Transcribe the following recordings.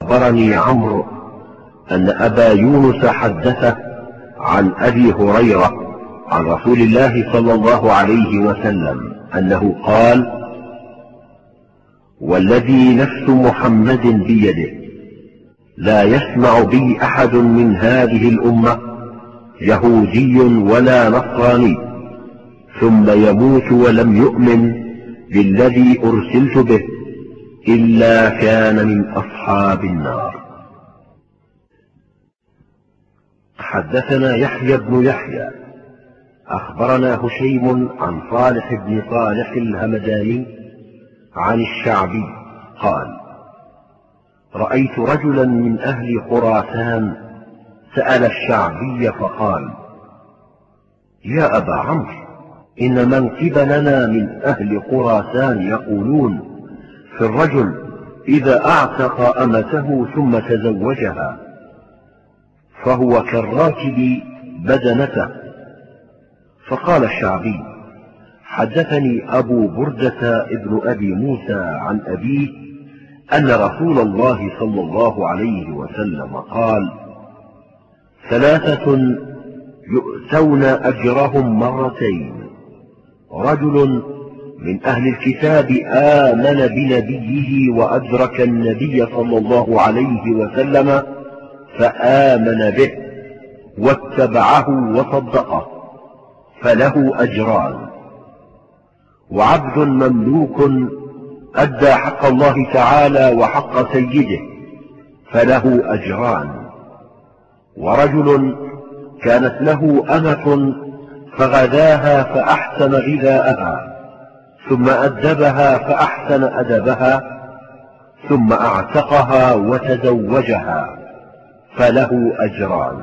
أخبرني عمرو أن أبا يونس حدثه عن أبي هريرة عن رسول الله صلى الله عليه وسلم أنه قال: والذي نفس محمد بيده لا يسمع بي أحد من هذه الأمة يهودي ولا نصراني ثم يموت ولم يؤمن بالذي أرسلت به إلا كان من أصحاب النار. حدثنا يحيى بن يحيى أخبرنا هشيم عن صالح بن صالح الهمداني عن الشعبي قال: رأيت رجلا من أهل خراسان سأل الشعبي فقال: يا أبا عمرو، إن من قبلنا من أهل خراسان يقولون في الرجل إذا أعتق أمته ثم تزوجها فهو كالراكب بدنته. فقال الشعبي: حدثني أبو بردة ابن أبي موسى عن أبيه أن رسول الله صلى الله عليه وسلم قال: ثلاثة يؤتون أجرهم مرتين: رجل من أهل الكتاب آمن بنبيه وأدرك النبي صلى الله عليه وسلم فآمن به واتبعه وصدقه فله أجران، وعبد مملوك أدى حق الله تعالى وحق سيده فله أجران، ورجل كانت له أمة فغذاها فأحسن غذاءها ثم أدبها فأحسن أدبها ثم أعتقها وتزوجها فله أجران.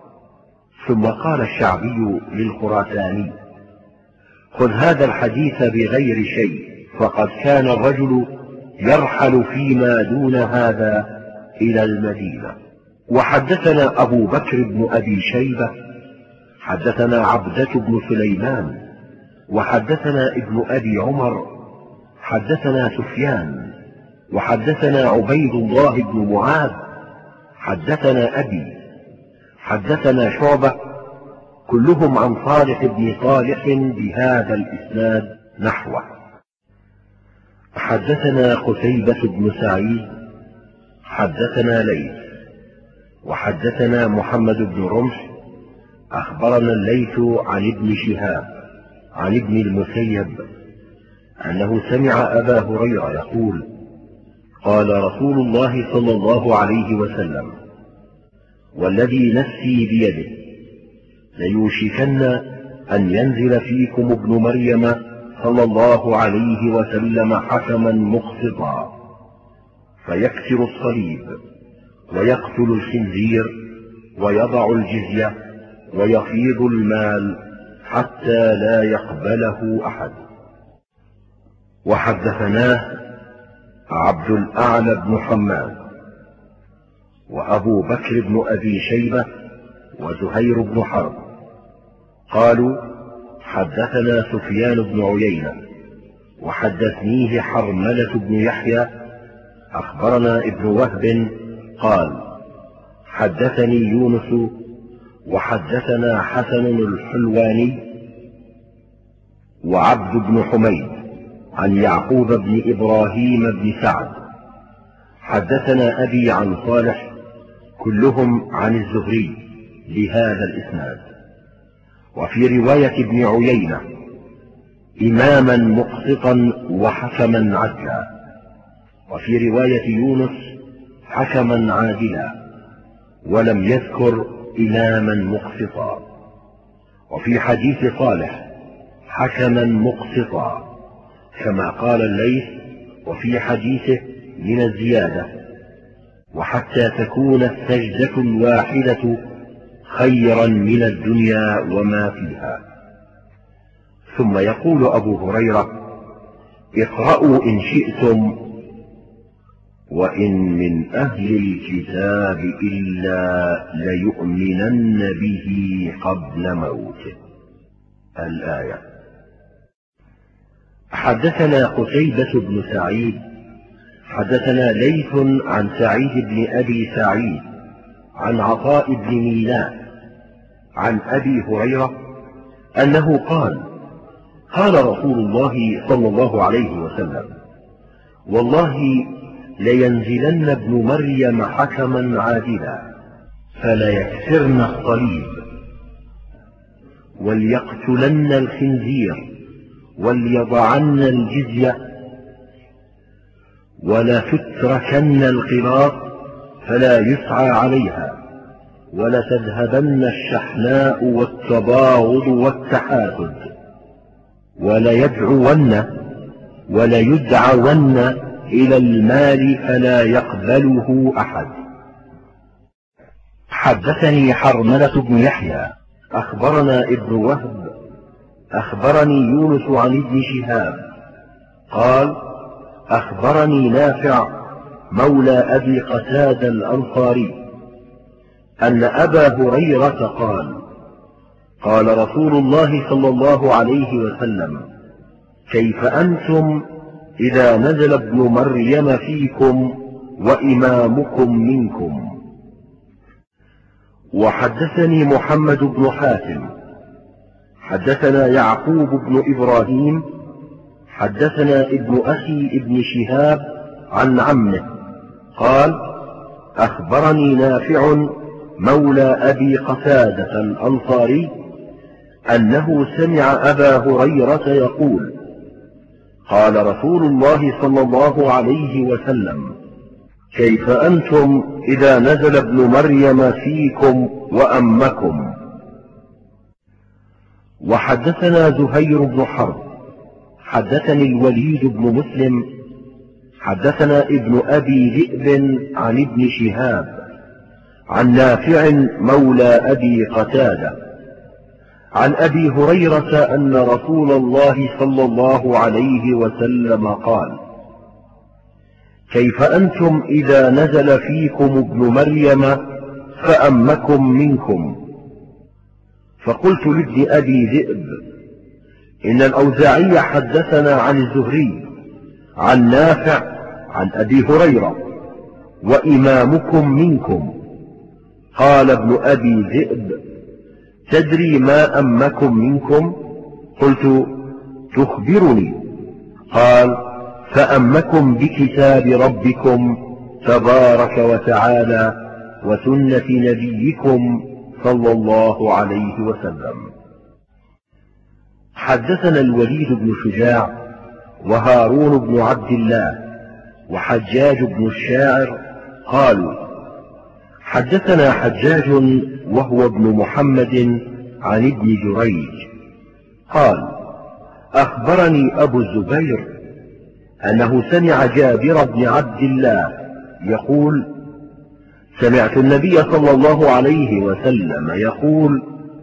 ثم قال الشعبي للخراساني: خذ هذا الحديث بغير شيء، فقد كان الرجل يرحل فيما دون هذا إلى المدينة. وحدثنا أبو بكر بن أبي شيبة حدثنا عبدة بن سليمان وحدثنا ابن أبي عمر حدثنا سفيان وحدثنا عبيد الله بن معاذ حدثنا أبي حدثنا شعبة كلهم عن صالح بن صالح بهذا الإسناد نحوه. حدثنا قتيبة بن سعيد حدثنا ليث وحدثنا محمد بن رمح أخبرنا الليث عن ابن شهاب عن ابن المسيب أنه سمع أبا هريرة يقول: قال رسول الله صلى الله عليه وسلم: والذي نفسي بيده ليوشكن أن ينزل فيكم ابن مريم صلى الله عليه وسلم حكما مقسطا فيكسر الصليب ويقتل الخنزير ويضع الجزية ويفيض المال حتى لا يقبله أحد. وحدثناه عبد الأعلى بن حماد وأبو بكر بن أبي شيبة وزهير بن حرب قالوا: حدثنا سفيان بن عيينة وحدثنيه حرملة بن يحيى أخبرنا ابن وهب قال: حدثني يونس وحدثنا حسن الحلواني وعبد بن حميد عن يعقوب بن إبراهيم بن سعد حدثنا أبي عن صالح كلهم عن الزهري بهذا الإسناد. وفي رواية ابن عيينة: إماما مقسطا وحكما عدلا. وفي رواية يونس: حكما عادلا، ولم يذكر إماما مقسطا. وفي حديث صالح: حكما مقسطا، كما قال الليث وفي حديثه من الزيادة: وحتى تكون السجدة الواحدة خيرا من الدنيا وما فيها. ثم يقول أبو هريرة: اقرأوا إن شئتم: وإن من أهل الكتاب إلا ليؤمنن به قبل موته. الآية. حدثنا قتيبة بن سعيد حدثنا ليث عن سعيد بن أبي سعيد عن عطاء بن ميناء عن أبي هريرة أنه قال: قال رسول الله صلى الله عليه وسلم: والله لينزلن ابن مريم حكما عادلا فليكسرن الصليب وليقتلن الخنزير وليضعن الجزية ولتتركن القراط فلا يسعى عليها ولتذهبن الشحناء والتباغض والتحاسد وليدعون إلى المال فلا يقبله أحد. حدثني حرملة بن يحيى أخبرنا ابن وهب أخبرني يونس عن ابن شهاب قال: أخبرني نافع مولى أبي قتادة الأنصاري أن أبا هريرة قال: قال رسول الله صلى الله عليه وسلم: كيف أنتم إذا نزل ابن مريم فيكم وإمامكم منكم. وحدثني محمد بن حاتم حدثنا يعقوب بن إبراهيم حدثنا ابن أخي ابن شهاب عن عمه قال: أخبرني نافع مولى أبي قتادة الأنصاري أنه سمع أبا هريرة يقول: قال رسول الله صلى الله عليه وسلم: كيف أنتم إذا نزل ابن مريم فيكم وأمكم. وحدثنا زهير بن حرب حدثني الوليد بن مسلم حدثنا ابن أبي ذئب عن ابن شهاب عن نافع مولى أبي قتادة عن أبي هريرة أن رسول الله صلى الله عليه وسلم قال: كيف أنتم إذا نزل فيكم ابن مريم فأمكم منكم. فقلت لابن أبي ذئب: إن الأوزاعي حدثنا عن الزهري عن نافع عن أبي هريرة وإمامكم منكم. قال ابن أبي ذئب: تدري ما أمكم منكم؟ قلت: تخبرني. قال: فأمكم بكتاب ربكم تبارك وتعالى وسنة نبيكم صلى الله عليه وسلم. حدثنا الوليد بن شجاع وهارون بن عبد الله وحجاج بن الشاعر قالوا: حدثنا حجاج وهو ابن محمد عن ابن جريج قال: أخبرني أبو الزبير أنه سمع جابر بن عبد الله يقول: سمعت النبي صلى الله عليه وسلم يقول: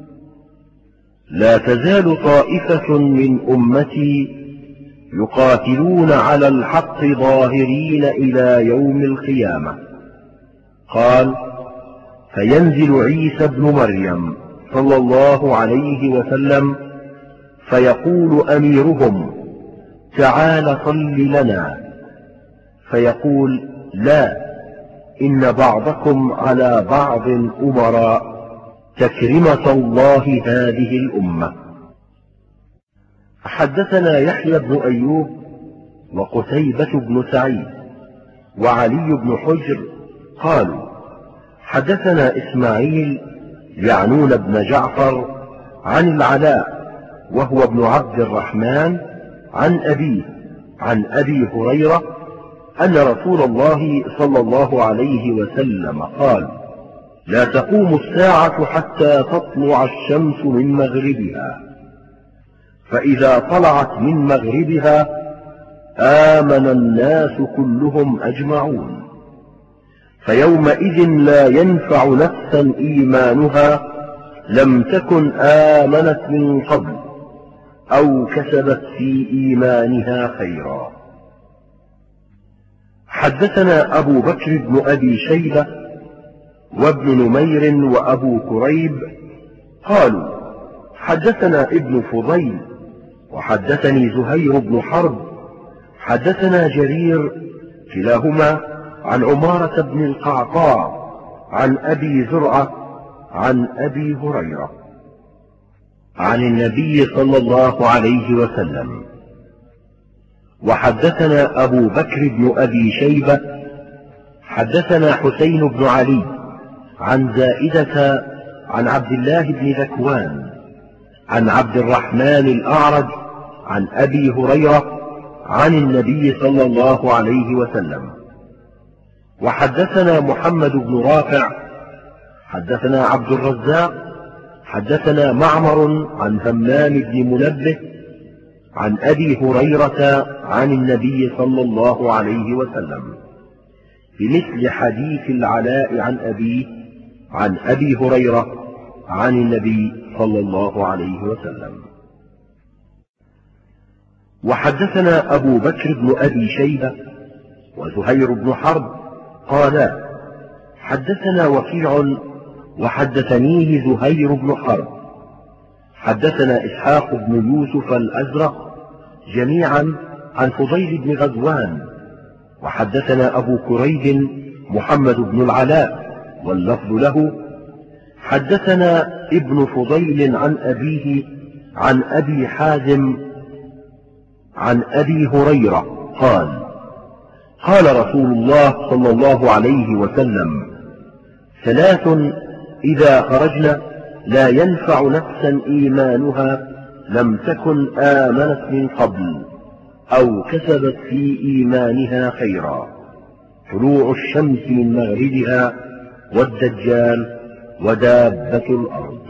لا تزال طائفة من أمتي يقاتلون على الحق ظاهرين إلى يوم القيامة. قال: فينزل عيسى ابن مريم صلى الله عليه وسلم فيقول أميرهم: تعال صل لنا، فيقول: لا، إن بعضكم على بعض أمراء، تكرمة الله هذه الأمة. حدثنا يحيى بن أيوب وقتيبة بن سعيد وعلي بن حجر قالوا: حدثنا إسماعيل يعنون بن جعفر عن العلاء وهو ابن عبد الرحمن عن أبيه عن أبي هريرة أن رسول الله صلى الله عليه وسلم قال: لا تقوم الساعة حتى تطلع الشمس من مغربها، فإذا طلعت من مغربها آمن الناس كلهم أجمعون، فيومئذ لا ينفع نفسا إيمانها لم تكن آمنت من قبل أو كسبت في إيمانها خيرا. حدثنا أبو بكر بن أبي شيبة وابن نمير وأبو كريب قالوا: حدثنا ابن فضيل وحدثني زهير بن حرب حدثنا جرير كلاهما عن عمارة بن القعقاع عن أبي زرعة عن أبي هريرة عن النبي صلى الله عليه وسلم. وحدثنا أبو بكر بن أبي شيبة حدثنا حسين بن علي عن زائدة عن عبد الله بن ذكوان عن عبد الرحمن الأعرج عن أبي هريرة عن النبي صلى الله عليه وسلم. وحدثنا محمد بن رافع حدثنا عبد الرزاق حدثنا معمر عن همام بن منبه عن أبي هريرة عن النبي صلى الله عليه وسلم بمثل حديث العلاء عن أبيه عن أبي هريرة عن النبي صلى الله عليه وسلم. وحدثنا أبو بكر بن أبي شيبة وزهير بن حرب قالا حدثنا وكيع وحدثنيه زهير بن حرب حدثنا إسحاق بن يوسف الأزرق جميعا عن فضيل بن غزوان. وحدثنا أبو كريب محمد بن العلاء واللفظ له حدثنا ابن فضيل عن أبيه عن أبي حازم عن أبي هريرة قال قال رسول الله صلى الله عليه وسلم ثلاث إذا خرجن لا ينفع نفسا إيمانها لم تكن آمنت من قبل أو كسبت في إيمانها خيرا: طلوع الشمس من مغربها والدجال ودابة الأرض.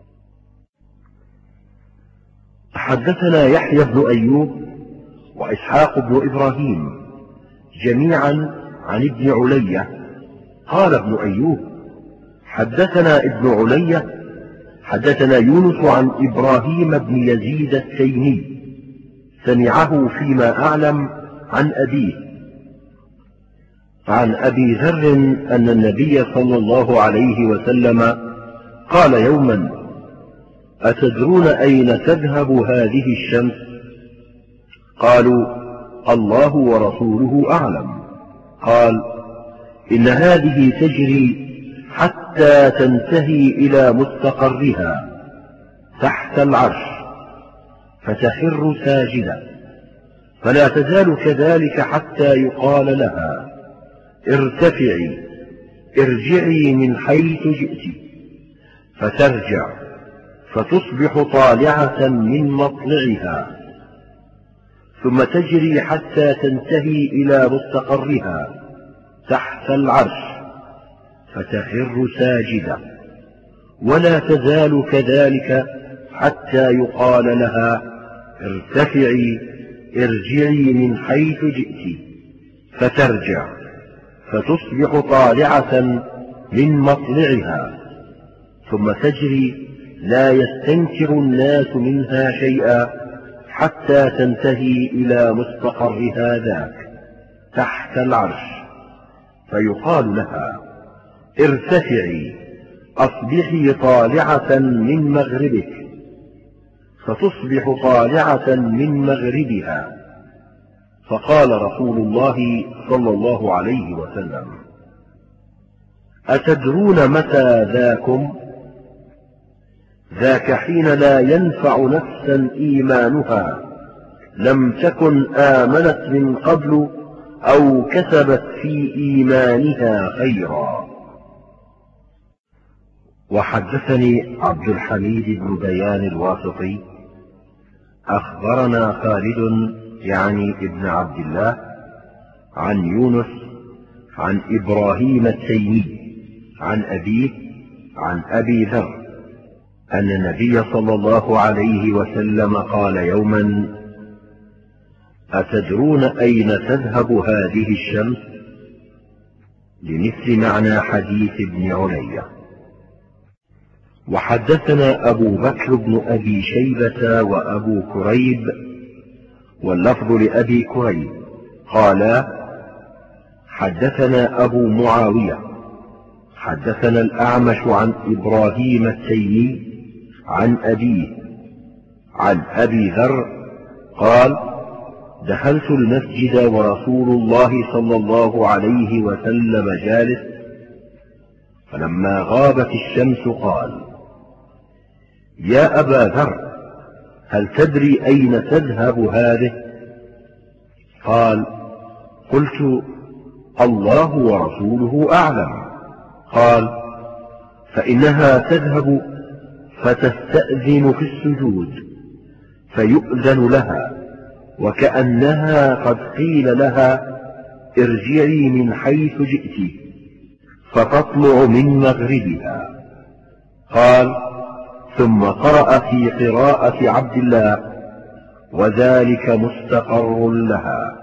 حدثنا يحيى بن أيوب وإسحاق بن إبراهيم جميعا عن ابن علية قال ابن أيوب حدثنا ابن علية حدثنا يونس عن إبراهيم بن يزيد التيمي سمعه فيما أعلم عن أبيه عن أبي ذر أن النبي صلى الله عليه وسلم قال يوما: أتدرون أين تذهب هذه الشمس؟ قالوا: الله ورسوله أعلم. قال: إن هذه تجري حتى تنتهي إلى مستقرها تحت العرش فتخر ساجدة، فلا تزال كذلك حتى يقال لها: ارتفعي ارجعي من حيث جئت، فترجع فتصبح طالعة من مطلعها، ثم تجري حتى تنتهي إلى مستقرها تحت العرش فتخر ساجدة، ولا تزال كذلك حتى يقال لها: ارتفعي ارجعي من حيث جئت، فترجع فتصبح طالعة من مطلعها، ثم تجري لا يستنكر الناس منها شيئا حتى تنتهي إلى مستقرها ذاك تحت العرش، فيقال لها: ارتفعي أصبحي طالعة من مغربك، فتصبح طالعة من مغربها. فقال رسول الله صلى الله عليه وسلم: أتدرون متى ذاكم؟ ذاك حين لا ينفع نفسا إيمانها لم تكن آمنت من قبل أو كسبت في إيمانها خيرا. وحدثني عبد الحميد بن بيان الواسطي أخبرنا خالد يعني ابن عبد الله عن يونس عن إبراهيم التيمي عن أبيه عن أبي ذر أن النبي صلى الله عليه وسلم قال يوما: أتدرون أين تذهب هذه الشمس؟ لمثل معنى حديث ابن علية. وحدثنا أبو بكر بن أبي شيبة وأبو كريب واللفظ لأبي كريب قالا: حدثنا أبو معاوية حدثنا الأعمش عن إبراهيم التيمي عن أبيه عن أبي ذر قال: دخلت المسجد ورسول الله صلى الله عليه وسلم جالس، فلما غابت الشمس قال: يا أبا ذر، هل تدري أين تذهب هذه؟ قال: قلت: الله ورسوله أعلم. قال: فإنها تذهب فتستأذن في السجود فيؤذن لها، وكأنها قد قيل لها: ارجعي من حيث جئت، فتطلع من مغربها. قال: ثم قرأ في قراءة عبد الله: وذلك مستقر لها.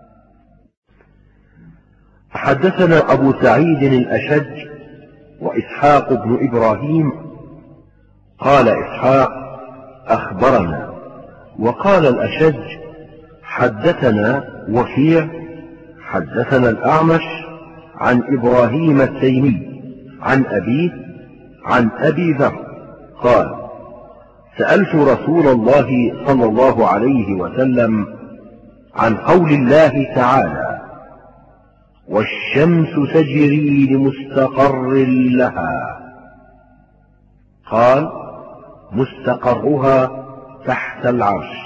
حدثنا أبو سعيد الأشج وإسحاق بن إبراهيم. قال إسحاق: أخبرنا. وقال الأشج: حدثنا وكيع حدثنا الأعمش عن إبراهيم التيمي عن أبيه عن أبي ذر قال: سألت رسول الله صلى الله عليه وسلم عن قول الله تعالى: والشمس تجري لمستقر لها. قال: مستقرها تحت العرش.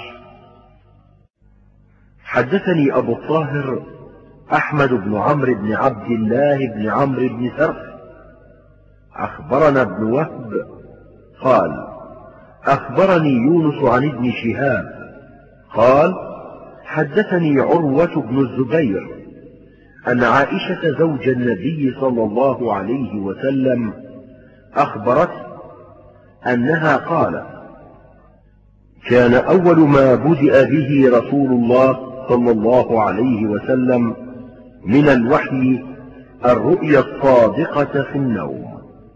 حدثني أبو الطاهر أحمد بن عمرو بن عبد الله بن عمرو بن سرح أخبرنا ابن وهب قال: أخبرني يونس عن ابن شهاب قال: حدثني عروة بن الزبير أن عائشة زوج النبي صلى الله عليه وسلم أخبرته أنها قالت: كان أول ما بدأ به رسول الله صلى الله عليه وسلم من الوحي الرؤيا الصادقة في النوم،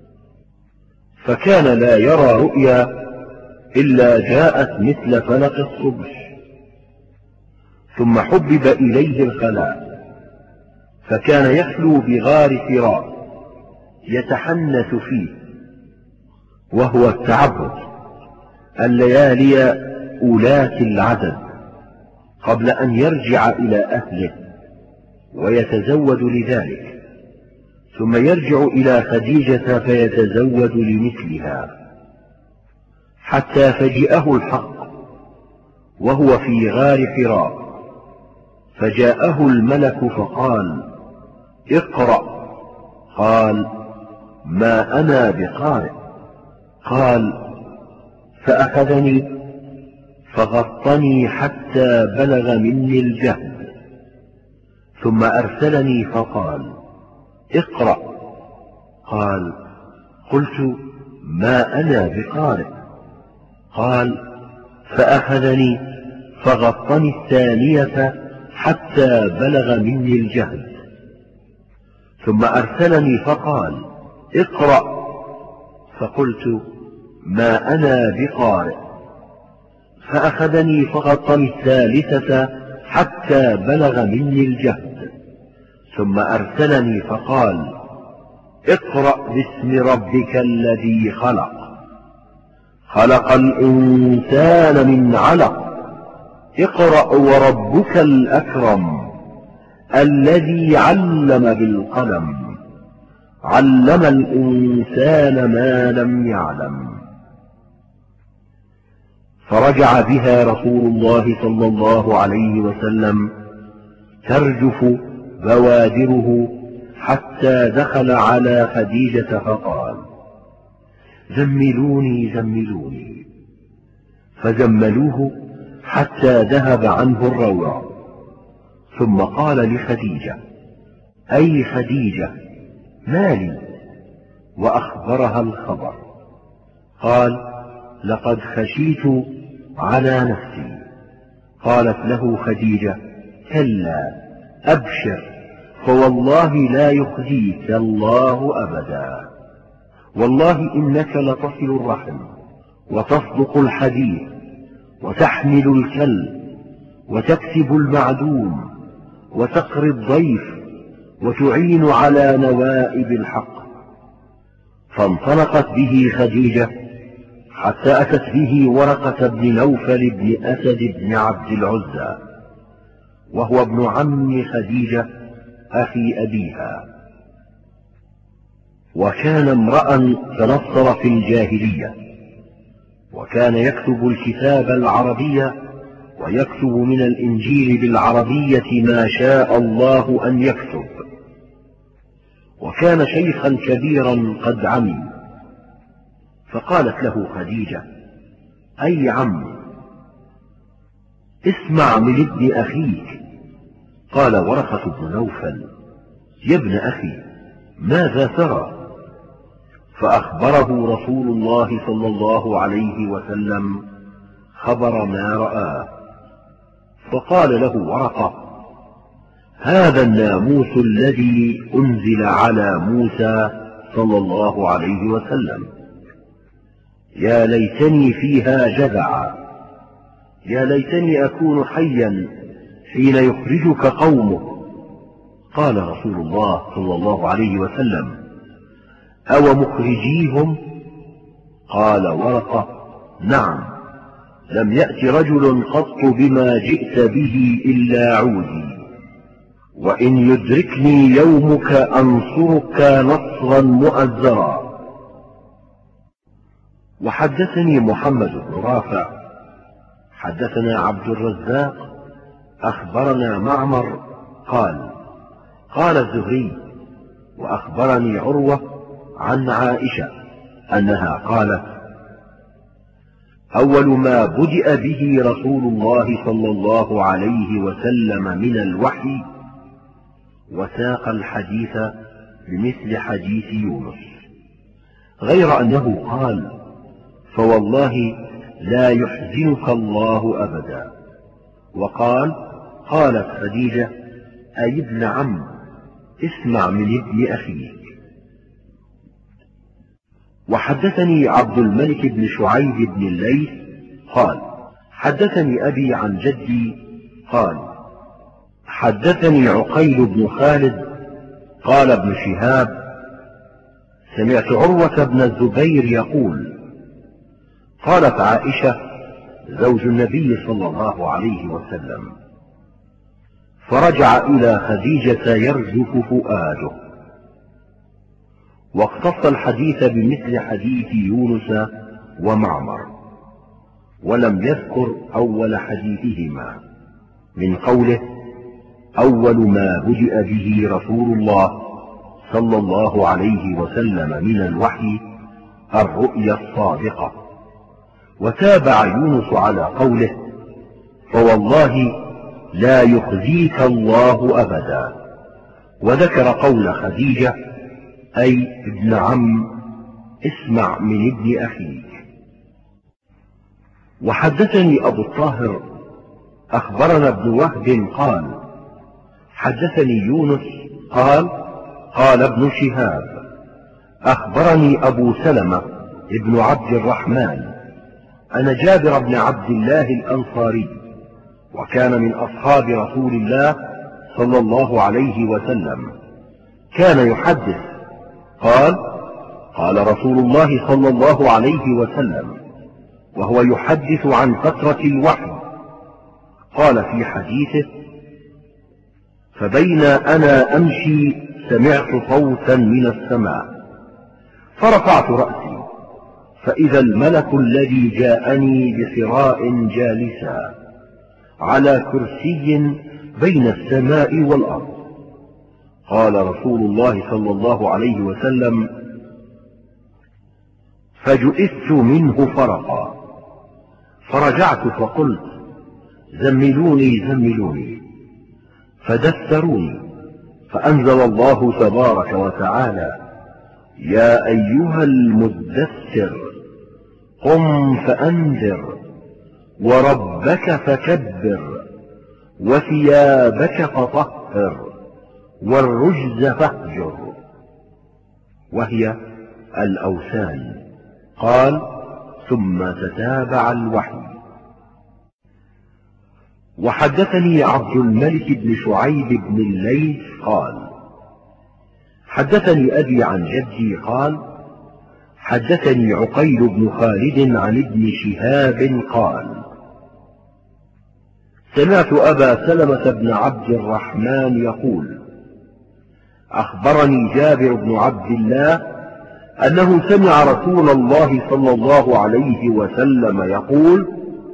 فكان لا يرى رؤيا إلا جاءت مثل فلق الصبح، ثم حبب إليه الخلاء، فكان يخلو بغار حراء يتحنث فيه، وهو التعبد الليالي أولات العدد قبل أن يرجع إلى أهله ويتزود لذلك، ثم يرجع إلى خديجة فيتزود لمثلها، حتى فجئه الحق وهو في غار حراء، فجاءه الملك فقال: اقرأ. قال: ما أنا بقارئ. قال: فأخذني فغطني حتى بلغ مني الجهد، ثم أرسلني فقال: اقرأ. قال: قلت: ما أنا بقارئ. قال: فأخذني فغطني الثانية حتى بلغ مني الجهد، ثم أرسلني فقال: اقرأ. فقلت: ما أنا بقارئ. فأخذني فغطني الثالثة حتى بلغ مني الجهد، ثم أرسلني فقال: اقرأ باسم ربك الذي خلق، خلق الإنسان من علق، اقرأ وربك الأكرم، الذي علم بالقلم، علم الإنسان ما لم يعلم. فرجع بها رسول الله صلى الله عليه وسلم ترجف بوادره حتى دخل على خديجة فقال: زملوني زملوني، فزملوه حتى ذهب عنه الروع، ثم قال لخديجة: أي خديجة، ما لي؟ وأخبرها الخبر. قال: لقد خشيت على نفسي. قالت له خديجة: كلا، أبشر، فوالله لا يخزيك الله أبدا، والله إنك لتصل الرحم وتصدق الحديث وتحمل الكل وتكسب المعدوم وتقري الضيف وتعين على نوائب الحق. فانطلقت به خديجة حتى أتت به ورقة بن نوفل بن أسد بن عبد العزى، وهو ابن عم خديجة أخي أبيها، وكان امرأ تنصر في الجاهلية، وكان يكتب الكتاب العربية ويكتب من الإنجيل بالعربية ما شاء الله أن يكتب، وكان شيخا كبيرا قد عمي. فقالت له خديجة: أي عم، اسمع من ابن أخيك. قال ورقة بن نوفل: يا ابن أخي، ماذا ترى؟ فأخبره رسول الله صلى الله عليه وسلم خبر ما رآه. فقال له ورقة: هذا الناموس الذي أنزل على موسى صلى الله عليه وسلم، يا ليتني فيها جذعا، يا ليتني أكون حيا حين يخرجك قومك. قال رسول الله صلى الله عليه وسلم: أو مخرجيهم؟ قال ورقة: نعم، لم يأت رجل قط بما جئت به إلا عودي، وإن يدركني يومك أنصرك نصرا مؤزرا. وحدثني محمد بن رافع حدثنا عبد الرزاق أخبرنا معمر قال الزهري: وأخبرني عروة عن عائشة أنها قالت: أول ما بدأ به رسول الله صلى الله عليه وسلم من الوحي، وساق الحديث بمثل حديث يونس، غير أنه قال: فوالله لا يحزنك الله أبدا. وقال: قالت خديجة: أي ابن عم، اسمع من ابن أخيك. وحدثني عبد الملك بن شعيب بن الليث قال: حدثني أبي عن جدي قال: حدثني عقيل بن خالد قال ابن شهاب: سمعت عروة بن الزبير يقول: قالت عائشة زوج النبي صلى الله عليه وسلم: فرجع إلى خديجة يرجف فؤاده. واقتص الحديث بمثل حديث يونس ومعمر، ولم يذكر أول حديثهما من قوله: أول ما بدأ به رسول الله صلى الله عليه وسلم من الوحي الرؤيا الصادقة. وتابع يونس على قوله: فوالله لا يخزيك الله أبدا. وذكر قول خديجة: أي ابن عم، اسمع من ابن أخيك. وحدثني أبو الطاهر أخبرنا ابن وهب قال: حدثني يونس قال ابن شهاب: أخبرني أبو سلمة ابن عبد الرحمن أن جابر بن عبد الله الأنصاري، وكان من أصحاب رسول الله صلى الله عليه وسلم، كان يحدث قال رسول الله صلى الله عليه وسلم وهو يحدث عن فترة الوحي، قال في حديثه: فبين أنا أمشي سمعت صوتا من السماء، فرفعت رأسي فإذا الملك الذي جاءني بصراء جالسا على كرسي بين السماء والأرض. قال رسول الله صلى الله عليه وسلم: فجئت منه فرقا، فرجعت فقلت: زملوني، فدثروني، فأنزل الله تبارك وتعالى: يا أيها المدثر قم فأنذر، وربك فكبر، وثيابك فطهر، والرجز فاهجر، وهي الأوثان. قال: ثم تتابع الوحي. وحدثني عبد الملك بن شعيب بن الليث قال: حدثني أبي عن جدي قال: حدثني عقيل بن خالد عن ابن شهاب قال: سمعت أبا سلمة بن عبد الرحمن يقول: أخبرني جابر بن عبد الله أنه سمع رسول الله صلى الله عليه وسلم يقول: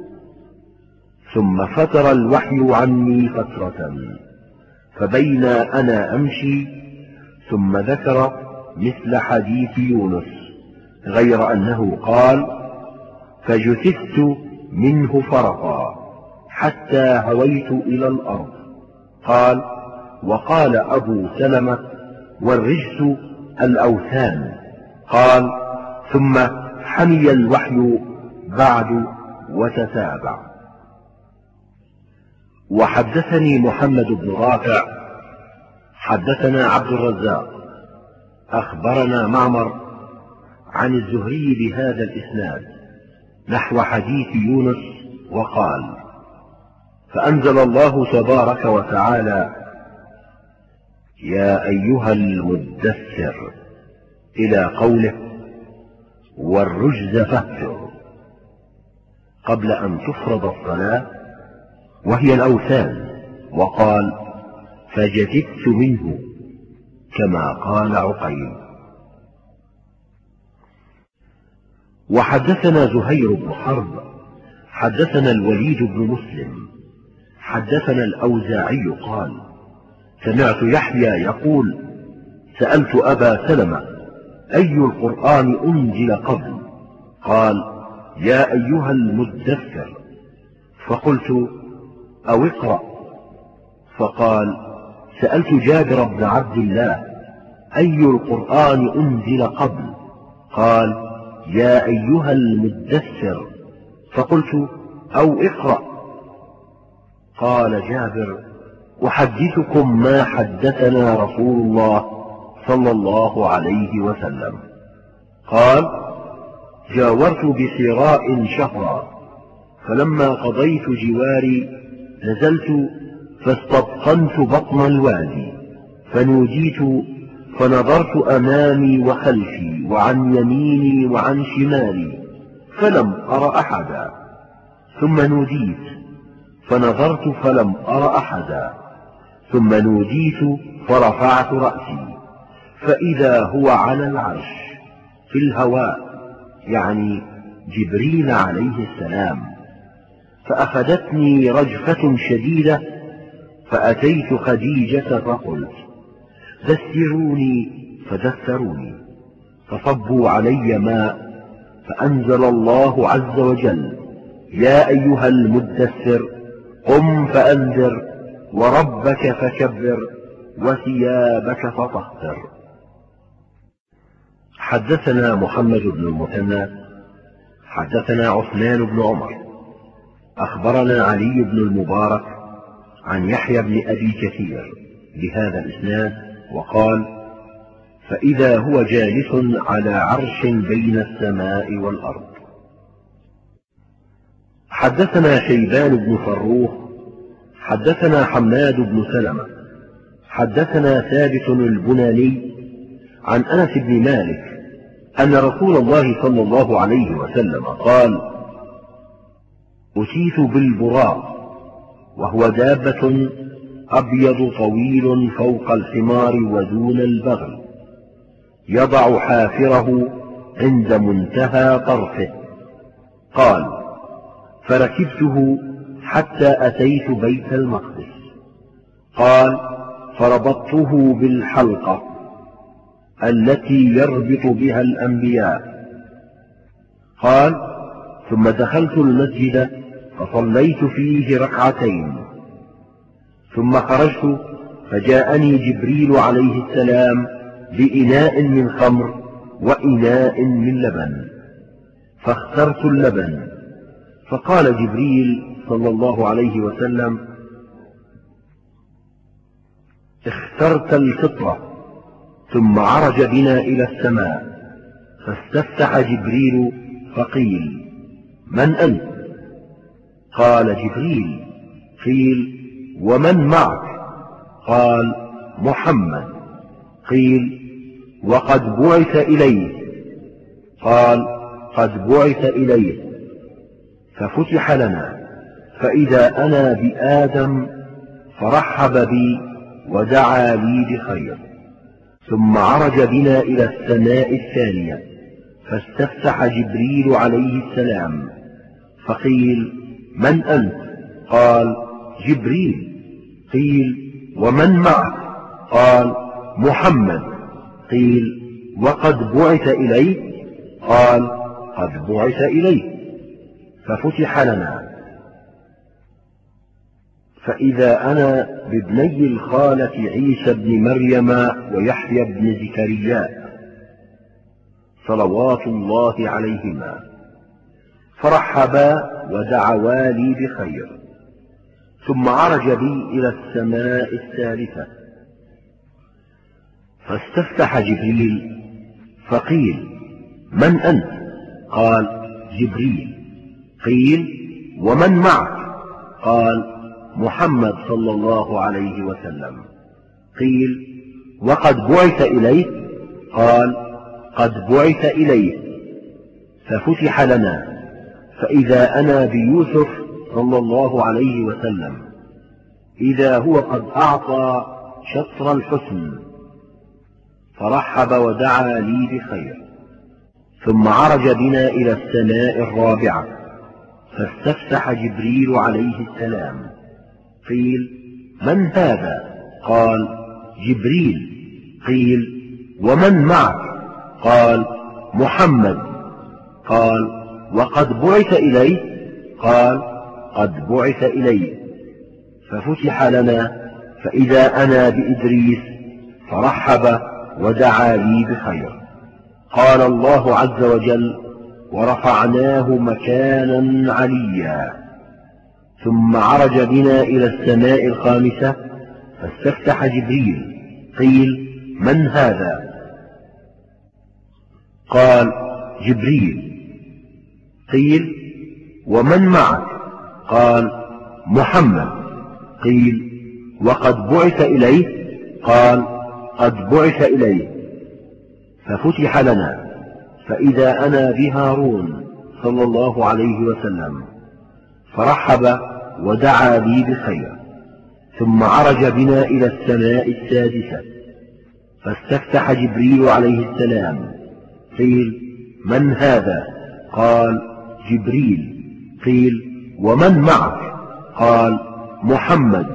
ثم فتر الوحي عني فترة، فبين أنا أمشي، ثم ذكر مثل حديث يونس، غير أنه قال: فجثثت منه فرقا حتى هويت إلى الأرض. قال: وقال أبو سلمة: والرجس الأوثان. قال: ثم حمي الوحي بعد وتتابع. وحدثني محمد بن رافع حدثنا عبد الرزاق أخبرنا معمر عن الزهري بهذا الإسناد نحو حديث يونس، وقال: فأنزل الله تبارك وتعالى: يا أيها المدثر، إلى قوله: والرجز فاهجر، قبل أن تفرض الصلاة، وهي الأوثان. وقال: فجثثت منه، كما قال عقيل. وحدثنا زهير بن حرب حدثنا الوليد بن مسلم حدثنا الأوزاعي قال: سمعت يحيى يقول: سألت أبا سلمة: أي القرآن أنزل قبل؟ قال: يا أيها المدثر. فقلت: أو اقرأ. فقال: سألت جابر بن عبد الله: أي القرآن أنزل قبل؟ قال: يا أيها المدثر. فقلت: أو اقرأ. قال جابر: أحدثكم ما حدثنا رسول الله صلى الله عليه وسلم. قال: جاورت بحراء شهرا، فلما قضيت جواري نزلت فاستبطنت بطن الوادي، فنوديت، فنظرت أمامي وخلفي وعن يميني وعن شمالي فلم أر أحدا، ثم نوديت فنظرت فلم أر أحدا، ثم نوديت فرفعت رأسي فإذا هو على العرش في الهواء، يعني جبريل عليه السلام، فأخذتني رجفة شديدة، فأتيت خديجة فقلت: دثروني، فدثروني، فصبوا علي ماء، فأنزل الله عز وجل: يا أيها المدثر، قم فأنذر، وربك فكبر، وثيابك فطهر. حدثنا محمد بن المثنى حدثنا عثمان بن عمر أخبرنا علي بن المبارك عن يحيى بن أبي كثير بهذا الإسناد، وقال: فإذا هو جالس على عرش بين السماء والأرض. حدثنا شيبان بن فروخ حدثنا حماد بن سلمة حدثنا ثابت البناني عن أنس بن مالك أن رسول الله صلى الله عليه وسلم قال: أتيت بالبراق، وهو دابة أبيض طويل فوق الحمار ودون البغل، يضع حافره عند منتهى طرفه. قال: فركبته حتى أتيت بيت المقدس. قال: فربطته بالحلقة التي يربط بها الأنبياء. قال: ثم دخلت المسجد فصليت فيه ركعتين، ثم خرجت فجاءني جبريل عليه السلام بإناء من خمر وإناء من لبن، فاخترت اللبن، فقال جبريل صلى الله عليه وسلم: اخترت الفطرة. ثم عرج بنا إلى السماء، فاستفتح جبريل فقيل: من أنت؟ قال: جبريل. قيل: ومن معك؟ قال: محمد. قيل: وقد بعث إليه؟ قال: قد بعث إليه. ففتح لنا، فإذا أنا بآدم فرحب بي ودعا لي بخير. ثم عرج بنا إلى السماء الثانية فاستفتح جبريل عليه السلام، فقيل: من أنت؟ قال: جبريل. قيل: ومن معك؟ قال: محمد. قيل: وقد بعث إليه؟ قال: قد بعث إليه. ففتح لنا، فإذا أنا بابني الخالة عيسى بن مريم ويحيى بن زكريا صلوات الله عليهما، فرحبا ودعوا لي بخير. ثم عرج بي إلى السماء الثالثة فاستفتح جبريل، فقيل: من أنت؟ قال: جبريل. قيل: ومن معك؟ قال: محمد صلى الله عليه وسلم. قيل: وقد بعث إليه؟ قال: قد بعث إليه. ففتح لنا، فإذا أنا بيوسف صلى الله عليه وسلم، إذا هو قد أعطى شطر الحسن، فرحب ودعا لي بخير. ثم عرج بنا إلى السماء الرابعة فاستفتح جبريل عليه السلام. قيل: من هذا؟ قال: جبريل. قيل: ومن معك؟ قال: محمد. قال: وقد بعث إليه؟ قال: قد بعث إليه. ففتح لنا، فإذا أنا بإدريس، فرحب ودعا لي بخير. قال الله عز وجل: ورفعناه مكانا عليا. ثم عرج بنا إلى السماء الخامسة فاستفتح جبريل. قيل: من هذا؟ قال: جبريل. قيل: ومن معك؟ قال: محمد. قيل: وقد بعث إليه؟ قال: قد بعث إليه. ففتح لنا، فإذا أنا بهارون صلى الله عليه وسلم، فرحب ودعا لي بخير. ثم عرج بنا إلى السماء السادسة فاستفتح جبريل عليه السلام. قيل: من هذا؟ قال: جبريل. قيل: ومن معك؟ قال: محمد.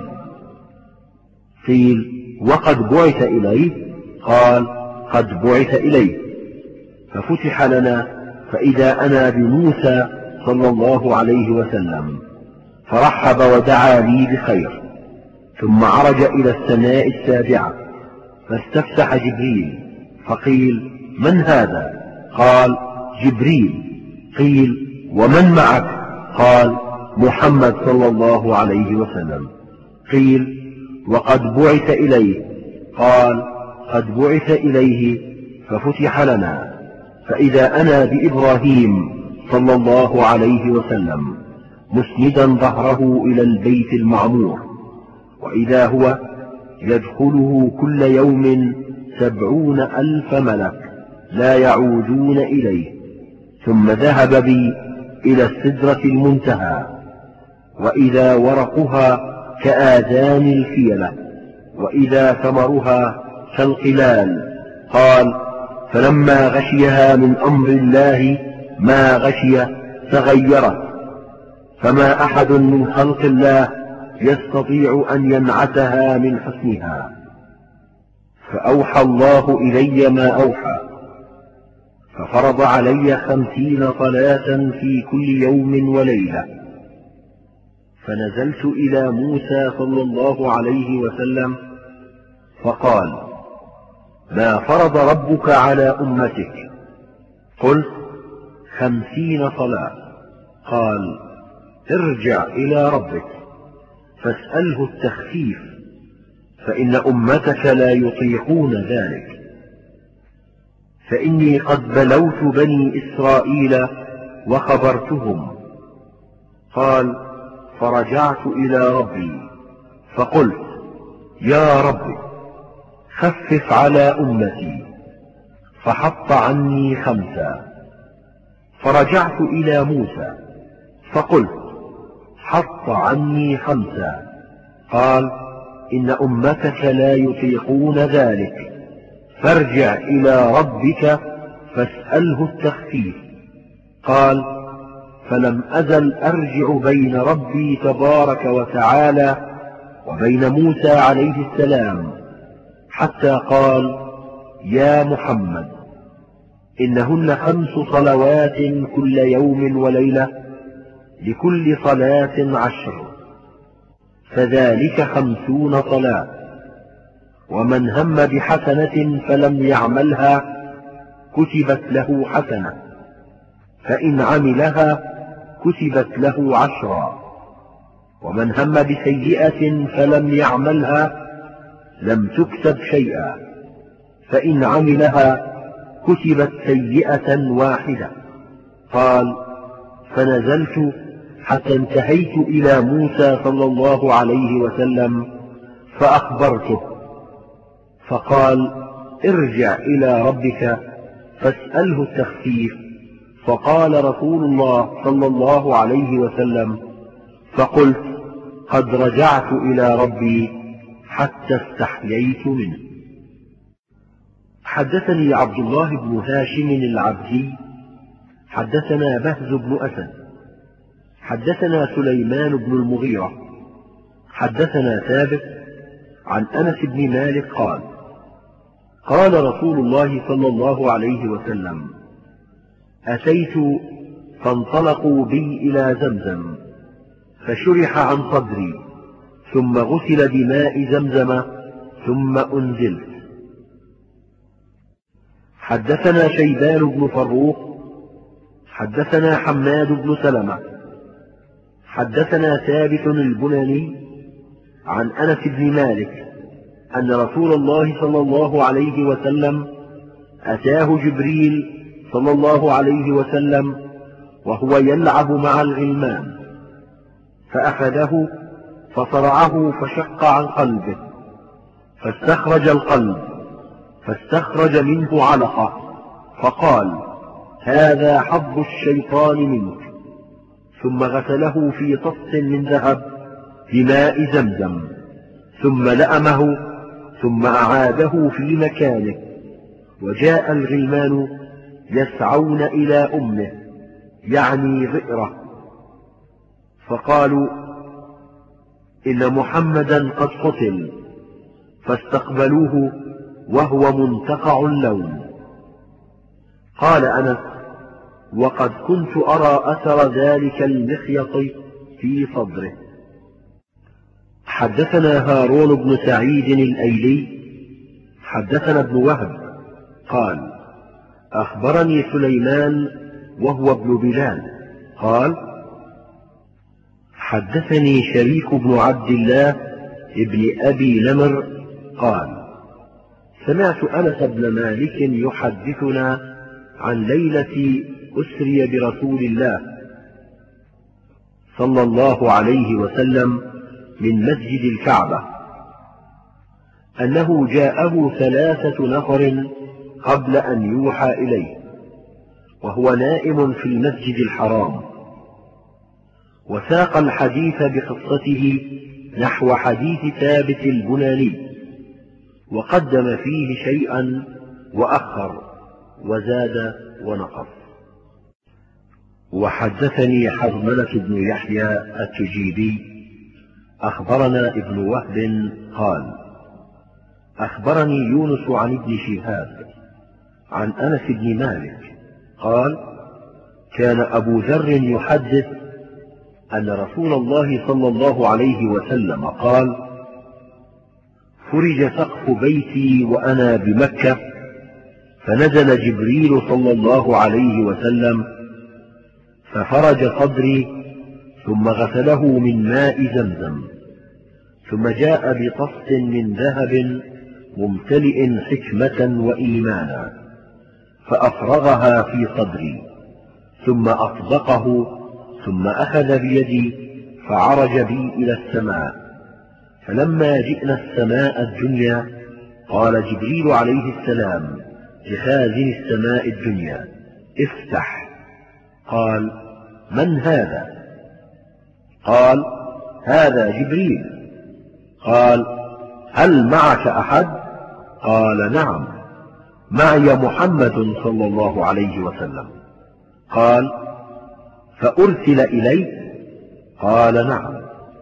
قيل: وقد بعث إليه؟ قال: قد بعث إليه. ففتح لنا، فإذا أنا بموسى صلى الله عليه وسلم، فرحب ودعا لي بخير. ثم عرج إلى السماء السابعة فاستفتح جبريل، فقيل: من هذا؟ قال: جبريل. قيل: ومن معك؟ قال: محمد صلى الله عليه وسلم. قيل: وقد بعث إليه؟ قال: قد بعث إليه. ففتح لنا، فإذا أنا بإبراهيم صلى الله عليه وسلم مسندا ظهره إلى البيت المعمور، وإذا هو يدخله كل يوم 70,000 ملك لا يعودون إليه. ثم ذهب بي إلى السدرة المنتهى، وإذا ورقها كآذان الفيلة، وإذا ثمرها كالقلال. قال: فلما غشيها من أمر الله ما غشي تغيرت، فما أحد من خلق الله يستطيع أن ينعتها من حسنها. فأوحى الله إلي ما أوحى، ففرض علي 50 صلاة في كل يوم وليلة. فنزلت إلى موسى صلى الله عليه وسلم فقال: ما فرض ربك على أمتك؟ قلت: 50 صلاة. قال: ارجع إلى ربك فاسأله التخفيف، فإن أمتك لا يطيقون ذلك، فإني قد بلوت بني إسرائيل وخبرتهم. قال: فرجعت إلى ربي فقلت: يا رب خفف على أمتي، فحط عني 5. فرجعت إلى موسى فقلت: حط عني 5. قال: إن أمتك لا يطيقون ذلك، فارجع إلى ربك فاسأله التخفيف. قال: فلم أزل أرجع بين ربي تبارك وتعالى وبين موسى عليه السلام، حتى قال: يا محمد، إنهن 5 صلوات كل يوم وليلة، لكل صلاة 10، فذلك 50 صلاة. ومن هم بحسنة فلم يعملها كتبت له حسنة، فإن عملها كتبت له 10، ومن هم بسيئة فلم يعملها لم تكتب شيئا، فإن عملها كتبت سيئة واحدة. قال: فنزلت حتى انتهيت إلى موسى صلى الله عليه وسلم فأخبرته، فقال: ارجع إلى ربك فاسأله التخفيف. فقال رسول الله صلى الله عليه وسلم: فقلت: قد رجعت إلى ربي حتى استحييت منه. حدثني عبد الله بن هاشم العبدي حدثنا بهز بن أسد حدثنا سليمان بن المغيرة حدثنا ثابت عن أنس بن مالك قال: قال رسول الله صلى الله عليه وسلم: أتيت فانطلقوا بي إلى زمزم، فشرح عن صدري، ثم غسل بماء زمزم، ثم أنزلت. حدثنا شيبان بن فروخ حدثنا حماد بن سلمة حدثنا ثابت البناني عن أنس بن مالك أن رسول الله صلى الله عليه وسلم أتاه جبريل صلى الله عليه وسلم وهو يلعب مع الغلمان، فأخذه فصرعه فشق عن قلبه، فاستخرج القلب، فاستخرج منه علقة، فقال: هذا حظ الشيطان منك. ثم غسله في طست من ذهب بماء زمزم، ثم لأمه، ثم أعاده في مكانه. وجاء الغلمان يسعون إلى أمه، يعني ذئرة، فقالوا: إن محمدا قد قتل، فاستقبلوه وهو منتقع اللون. قال أنس: وقد كنت أرى أثر ذلك المخيط في صدره. حدثنا هارون بن سعيد الأيلي حدثنا ابن وهب قال: أخبرني سليمان وهو ابن بلال قال: حدثني شريك بن عبد الله ابن أبي نمر قال: سمعت أنس بن مالك يحدثنا عن ليلة أسري برسول الله صلى الله عليه وسلم من مسجد الكعبة، أنه جاءه 3 نفر قبل أن يوحى إليه، وهو نائم في المسجد الحرام، وساق الحديث بقصته نحو حديث ثابت البناني، وقدم فيه شيئا وأخر، وزاد ونقص. وحدثني حرملة بن يحيى التجيبي أخبرنا ابن وهب قال: أخبرني يونس عن ابن شهاب عن أنس بن مالك قال: كان أبو ذر يحدث أن رسول الله صلى الله عليه وسلم قال: فرج سقف بيتي وأنا بمكة، فنزل جبريل صلى الله عليه وسلم ففرج صدري، ثم غسله من ماء زمزم، ثم جاء بطست من ذهب ممتلئ حكمة وإيمانا، فأفرغها في صدري، ثم أطبقه، ثم أخذ بيدي فعرج بي إلى السماء. فلما جئنا السماء الدنيا قال جبريل عليه السلام لخازن السماء الدنيا: افتح. قال: من هذا؟ قال: هذا جبريل. قال: هل معك أحد؟ قال: نعم، معي محمد صلى الله عليه وسلم. قال: فأرسل إليك؟ قال: نعم.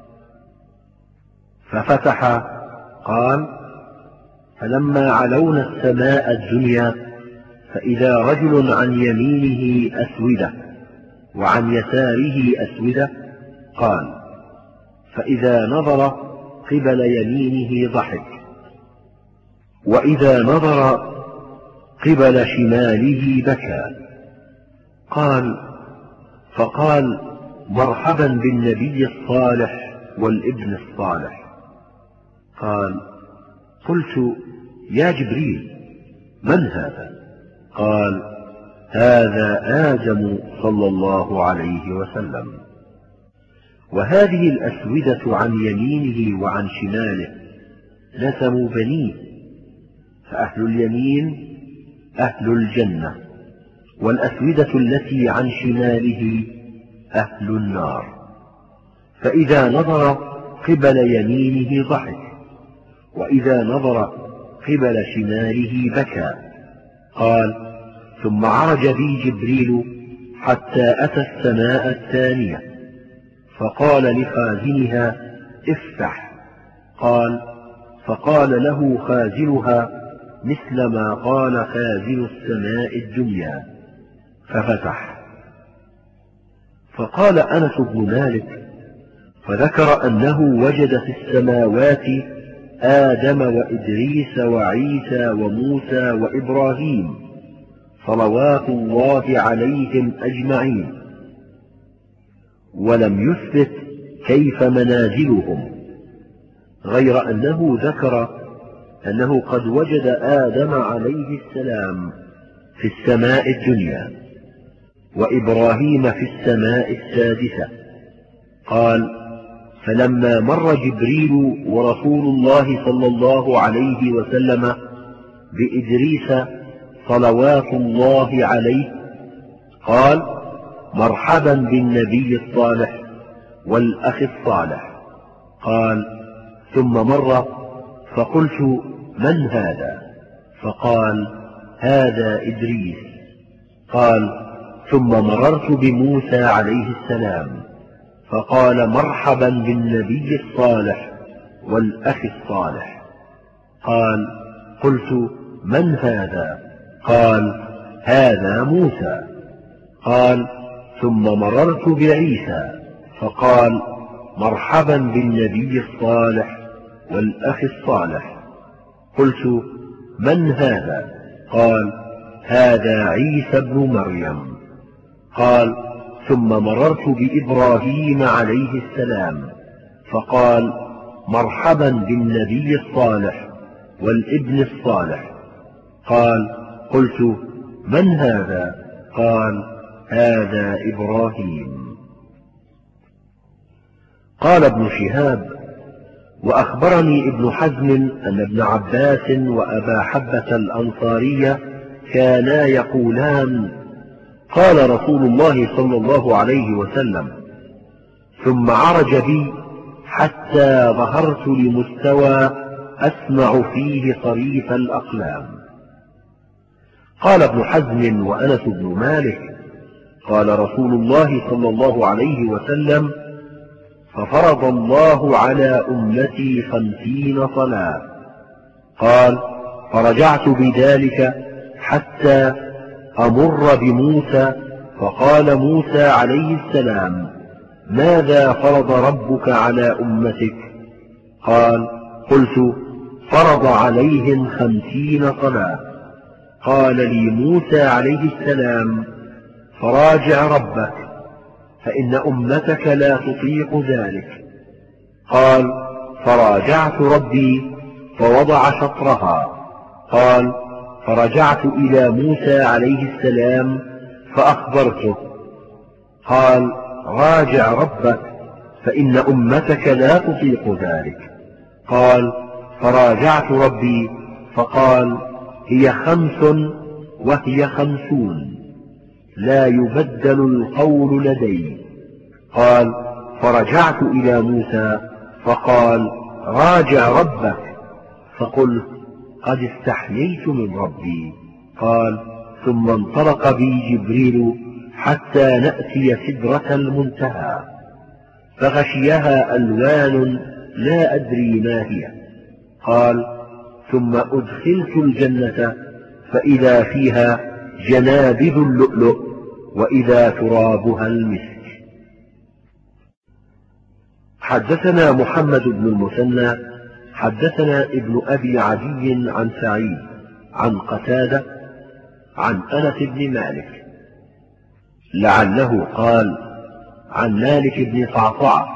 ففتح. قال: فلما علونا السماء الدنيا فإذا رجل عن يمينه أسودة وعن يساره أسودة. قال: فإذا نظر قبل يمينه ضحك، وإذا نظر قبل شماله بكى. قال: فقال: مرحبا بالنبي الصالح والابن الصالح. قال: قلت: يا جبريل، من هذا؟ قال: هذا آدم صلى الله عليه وسلم. وهذه الأسودة عن يمينه وعن شماله نسموا بنيه، فأهل اليمين أهل الجنة، والأسودة التي عن شماله أهل النار. فإذا نظر قبل يمينه ضحك، وإذا نظر قبل شماله بكى. قال: ثم عرج بي جبريل حتى أتى السماء الثانية، فقال لخازنها: افتح. قال: فقال له خازنها مثل ما قال خازن السماء الدنيا، ففتح. فقال أنس بن مالك: فذكر أنه وجد في السماوات آدم وإدريس وعيسى وموسى وإبراهيم صلوات الله عليهم أجمعين، ولم يثبت كيف منازلهم، غير أنه ذكر أنه قد وجد آدم عليه السلام في السماء الدنيا، وإبراهيم في السماء السادسة. قال: فلما مر جبريل ورسول الله صلى الله عليه وسلم بإدريس صلوات الله عليه، قال: مرحبا بالنبي الصالح والأخ الصالح. قال: ثم مر فقلت: من هذا؟ فقال: هذا إدريس. قال: ثم مررت بموسى عليه السلام، فقال: مرحبا بالنبي الصالح والأخ الصالح. قال: قلت: من هذا؟ قال: هذا موسى. قال: ثم مررت بعيسى، فقال: مرحبا بالنبي الصالح والأخ الصالح. قلت: من هذا؟ قال: هذا عيسى ابن مريم. قال: ثم مررت بإبراهيم عليه السلام، فقال: مرحبا بالنبي الصالح والابن الصالح. قال: قلت: من هذا؟ قال: هذا إبراهيم. قال ابن شهاب: وأخبرني ابن حزم أن ابن عباس وأبا حبة الأنصارية كانا يقولان: قال رسول الله صلى الله عليه وسلم: ثم عرج بي حتى ظهرت لمستوى أسمع فيه صريف الأقلام. قال ابن حزم وأنس بن مالك: قال رسول الله صلى الله عليه وسلم: ففرض الله على أمتي 50 صلاة. قال: فرجعت بذلك حتى أمر بموسى، فقال موسى عليه السلام: ماذا فرض ربك على أمتك؟ قال: قلت: فرض عليهم 50 صلاة. قال لي موسى عليه السلام: فراجع ربك، فإن أمتك لا تطيق ذلك. قال: فراجعت ربي فوضع شطرها. قال: فرجعت إلى موسى عليه السلام فأخبرته. قال: راجع ربك، فإن أمتك لا تطيق ذلك. قال: فراجعت ربي فقال: هي 5 وهي 50، لا يبدل القول لدي. قال: فرجعت إلى موسى فقال راجع ربك. فقلت قد استحييت من ربي. قال ثم انطلق بي جبريل حتى نأتي سدرة المنتهى، فغشيها ألوان لا أدري ما هي. قال ثم أدخلت الجنة فإذا فيها جنابذ اللؤلؤ وإذا ترابها المسك. حدثنا محمد بن المثنى حدثنا ابن أبي عدي عن سعيد عن قتادة عن أنس بن مالك لعله قال عن مالك بن صعصعة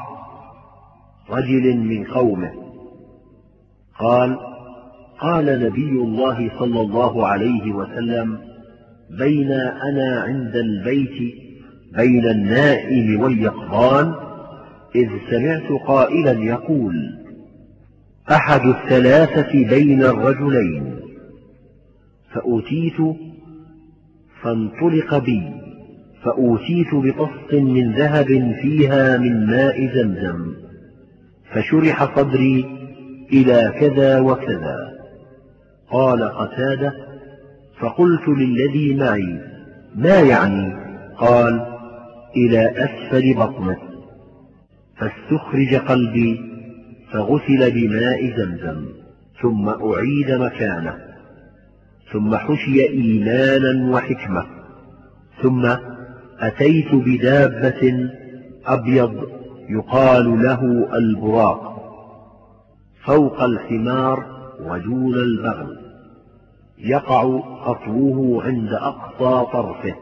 رجل من قومه قال قال نبي الله صلى الله عليه وسلم بين أنا عند البيت بين النائم واليقظان إذ سمعت قائلا يقول أحد الثلاثة بين الرجلين، فأوتيت فانطلق بي فأوتيت بطست من ذهب فيها من ماء زمزم، فشرح صدري إلى كذا وكذا. قال قتادة فقلت للذي معي ما يعني؟ قال إلى أسفل بطنه، فاستخرج قلبي فغسل بماء زمزم ثم أعيد مكانه، ثم حشي إيمانا وحكمة، ثم أتيت بدابة أبيض يقال له البراق فوق الحمار ودون البغل، يقع خطوه عند أقصى طرفه،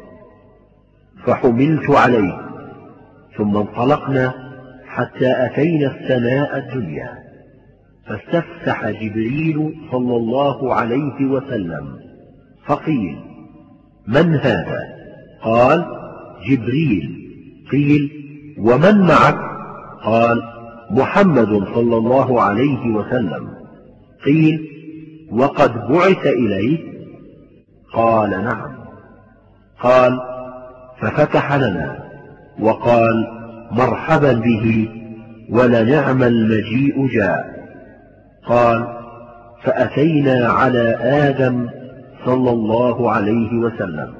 فحملت عليه، ثم انطلقنا حتى أتينا السماء الدنيا، فاستفتح جبريل صلى الله عليه وسلم فقيل من هذا؟ قال جبريل. قيل ومن معك؟ قال محمد صلى الله عليه وسلم. قيل وقد بعث إليه؟ قال نعم. قال ففتح لنا وقال مرحبا به ولنعم المجيء جاء. قال فأتينا على آدم صلى الله عليه وسلم،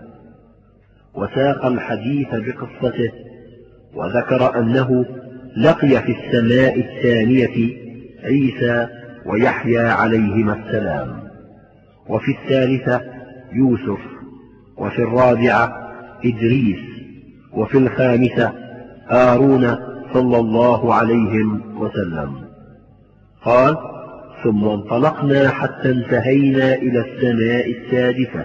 وساق الحديث بقصته، وذكر أنه لقي في السماء الثانية عيسى ويحيى عليهما السلام، وفي الثالثة يوسف، وفي الرابعة إدريس، وفي الخامسة هارون صلى الله عليهم وسلم. قال ثم انطلقنا حتى انتهينا إلى السماء السادسة،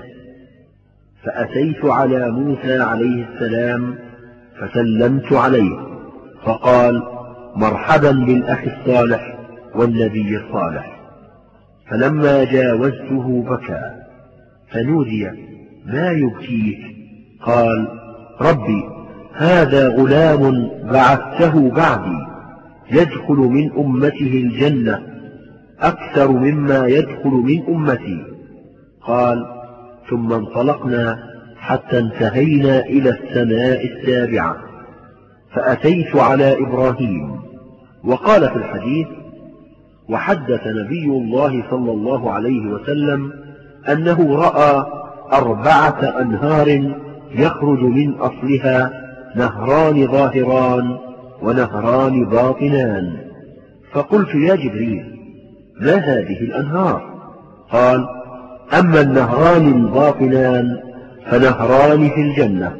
فأتيت على موسى عليه السلام فسلمت عليه، فقال مرحبا بالأخ الصالح والنبي الصالح. فلما جاوزته بكى، فنودي ما يبكيك؟ قال ربي هذا غلام بعثته بعدي يدخل من أمته الجنة أكثر مما يدخل من أمتي. قال ثم انطلقنا حتى انتهينا إلى السماء السابعة، فأتيت على إبراهيم. وقال في الحديث وحدث نبي الله صلى الله عليه وسلم أنه رأى 4 أنهار يخرج من أصلها نهران ظاهران ونهران باطنان. فقلت يا جبريل ما هذه الأنهار؟ قال أما النهران الباطنان فنهران في الجنة،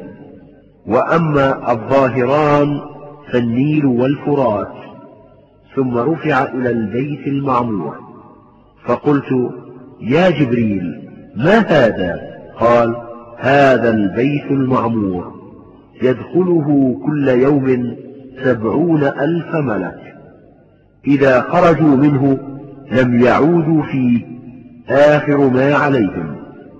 وأما الظاهران فالنيل والفرات. ثم رفع إلى البيت المعمور، فقلت يا جبريل ما هذا؟ قال هذا البيت المعمور يدخله كل يوم 70,000 ملك، إذا خرجوا منه لم يعودوا فيه آخر ما عليهم.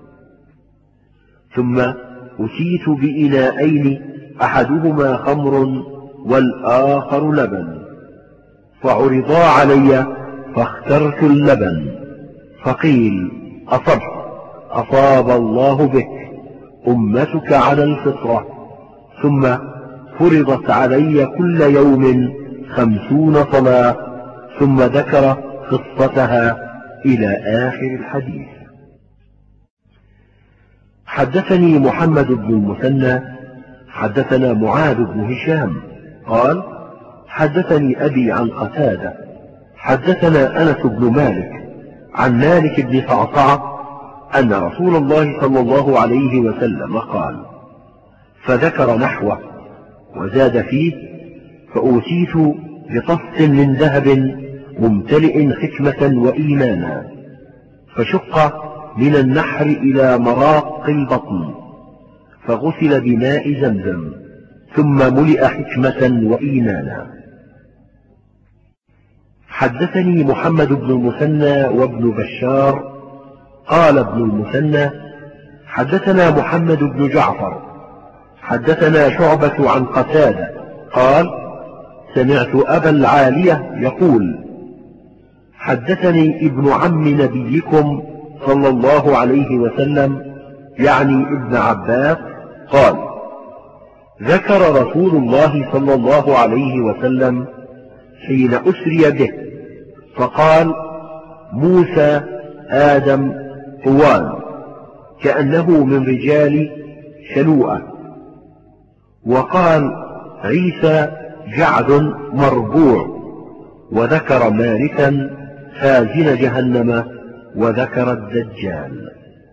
ثم أتيت بإناءين أحدهما خمر والآخر لبن، فعرضا علي فاخترت اللبن، فقيل أصبت، أصاب الله بك، أمتك على الفطرة. ثم فرضت علي كل يوم 50 صلاة، ثم ذكر قصتها إلى آخر الحديث. حدثني محمد بن المثنى حدثنا معاذ بن هشام قال حدثني أبي عن قتادة حدثنا أنس بن مالك عن مالك بن صعصعة أن رسول الله صلى الله عليه وسلم قال، فذكر نحوه وزاد فيه: فأوتيت بطست من ذهب ممتلئ حكمة وإيمانا، فشق من النحر إلى مراق البطن، فغسل بماء زمزم، ثم ملئ حكمة وإيمانا. حدثني محمد بن المثنى وابن بشار قال ابن المثنى حدثنا محمد بن جعفر حدثنا شعبة عن قتادة قال سمعت أبا العالية يقول حدثني ابن عم نبيكم صلى الله عليه وسلم يعني ابن عباس قال ذكر رسول الله صلى الله عليه وسلم حين أسري به فقال موسى آدم طوال كأنه من رجال شلوءة، وقال عيسى جعد مربوع، وذكر مالكا خازن جهنم، وذكر الدجال.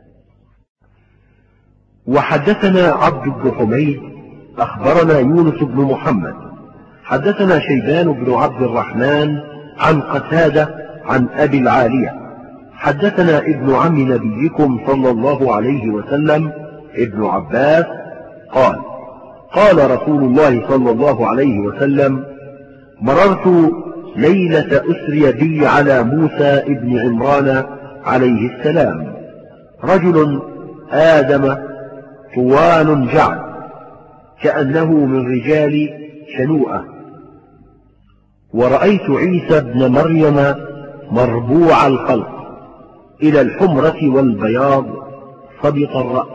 وحدثنا عبد بن حميد أخبرنا يونس بن محمد حدثنا شيبان بن عبد الرحمن عن قتادة عن أبي العالية حدثنا ابن عم نبيكم صلى الله عليه وسلم ابن عباس قال قال رسول الله صلى الله عليه وسلم مررت ليلة أسري بي على موسى ابن عمران عليه السلام، رجل آدم طوال جعد كأنه من رجال شنوءة، ورأيت عيسى ابن مريم مربوع الخلق إلى الحمرة والبياض صبط الرأس،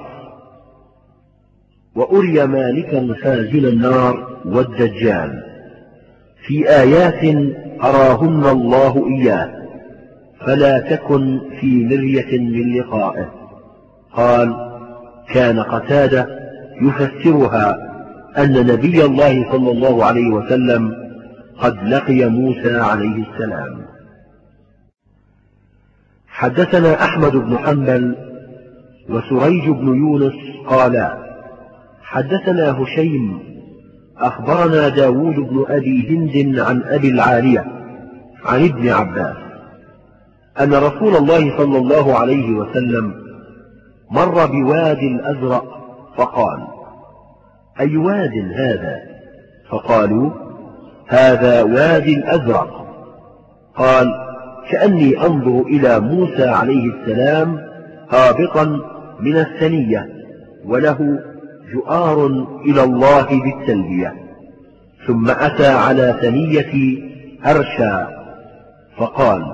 وأري مالكا خازن النار والدجال في آيات أراهن الله إياه، فلا تكن في مرية من لقائه. قال كان قتادة يفسرها أن نبي الله صلى الله عليه وسلم قد لقي موسى عليه السلام. حدثنا أحمد بن حنبل وسريج بن يونس قالا حدثنا هشيم أخبرنا داود بن أبي هند عن أبي العالية عن ابن عباس أن رسول الله صلى الله عليه وسلم مر بواد الأزرق فقال أي واد هذا؟ فقالوا هذا وادي الأزرق. قال كأني أنظر إلى موسى عليه السلام هابطا من الثنية وله جؤار إلى الله بالتلبية، ثم أتى على ثنية هرشا فقال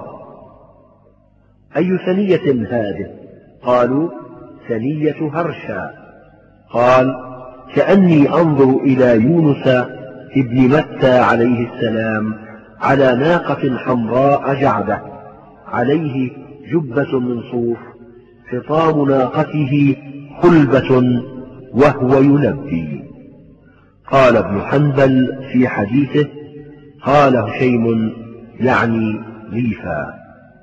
أي ثنية هذه؟ قالوا ثنية هرشا. قال كأني أنظر إلى يونس ابن متى عليه السلام على ناقة حمراء جعدة عليه جبة من صوف، خطام ناقته خلبة وهو يلبي. قال ابن حنبل في حديثه قال هشيم يعني ريفا.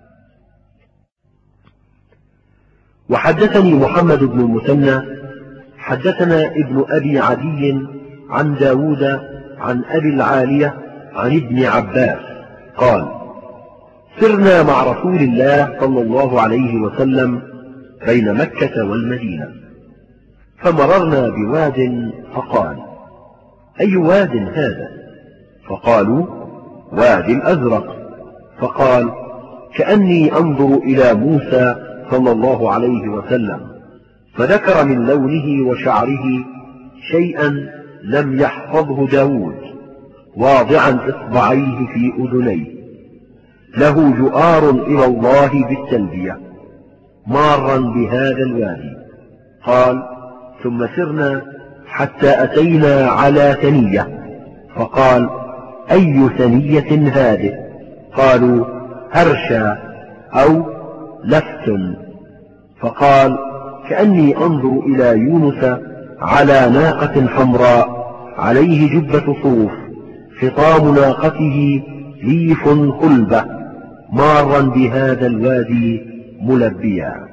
وحدثني محمد بن المثنى حدثنا ابن أبي عدي عن داود عن أبي العالية عن ابن عباس قال سرنا مع رسول الله صلى الله عليه وسلم بين مكة والمدينة، فمررنا بواد فقال أي واد هذا؟ فقالوا وادي الأزرق. فقال كأني أنظر إلى موسى صلى الله عليه وسلم، فذكر من لونه وشعره شيئا لم يحفظه داود واضعا إصبعيه في أذنيه، له جؤار إلى الله بالتلبية مارا بهذا الوادي. قال ثم سرنا حتى أتينا على ثنية، فقال: أي ثنية هذه؟ قالوا: هرشا أو لفت. فقال: كأني أنظر إلى يونس على ناقة حمراء عليه جبة صوف، خطام ناقته ليف خلبة، مارا بهذا الوادي ملبيا.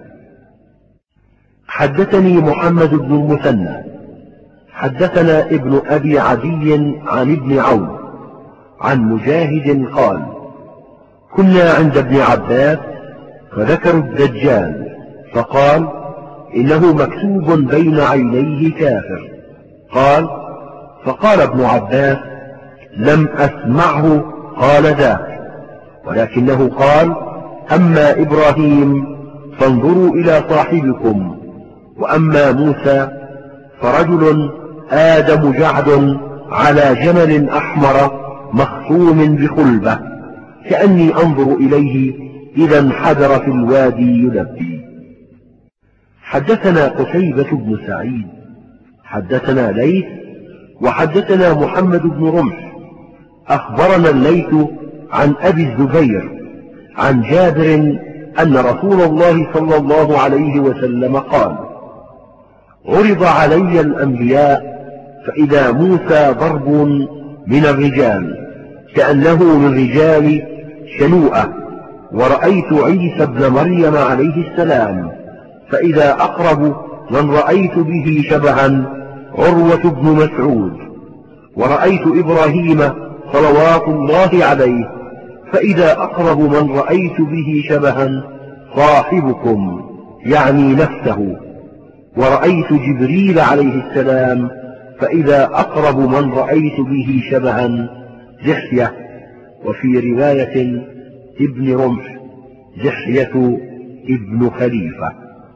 حدثني محمد بن المثنى حدثنا ابن أبي عدي عن ابن عون عن مجاهد قال: كنا عند ابن عباس فذكروا الدجال، فقال: إنه مكتوب بين عينيه كافر. قال: فقال ابن عباس: لم أسمعه قال ذاك، ولكنه قال: أما إبراهيم فانظروا إلى صاحبكم، وأما موسى فرجل آدم جعد على جمل أحمر مخصوم بخلبة، كأني أنظر إليه إذا انحدر في الوادي يلبي. حدثنا قتيبة بن سعيد حدثنا ليث وحدثنا محمد بن رمح أخبرنا الليث عن أبي الزبير عن جابر أن رسول الله صلى الله عليه وسلم قال: عرض علي الأنبياء فإذا موسى ضرب من الرجال كأنه من رجال شنوءة، ورأيت عيسى ابن مريم عليه السلام فإذا أقرب من رأيت به شبها عروة بن مسعود، ورأيت إبراهيم صلوات الله عليه فإذا أقرب من رأيت به شبها صاحبكم يعني نفسه، ورأيت جبريل عليه السلام فإذا أقرب من رأيت به شبها دحية، وفي رواية ابن رمح دحية ابن خليفة.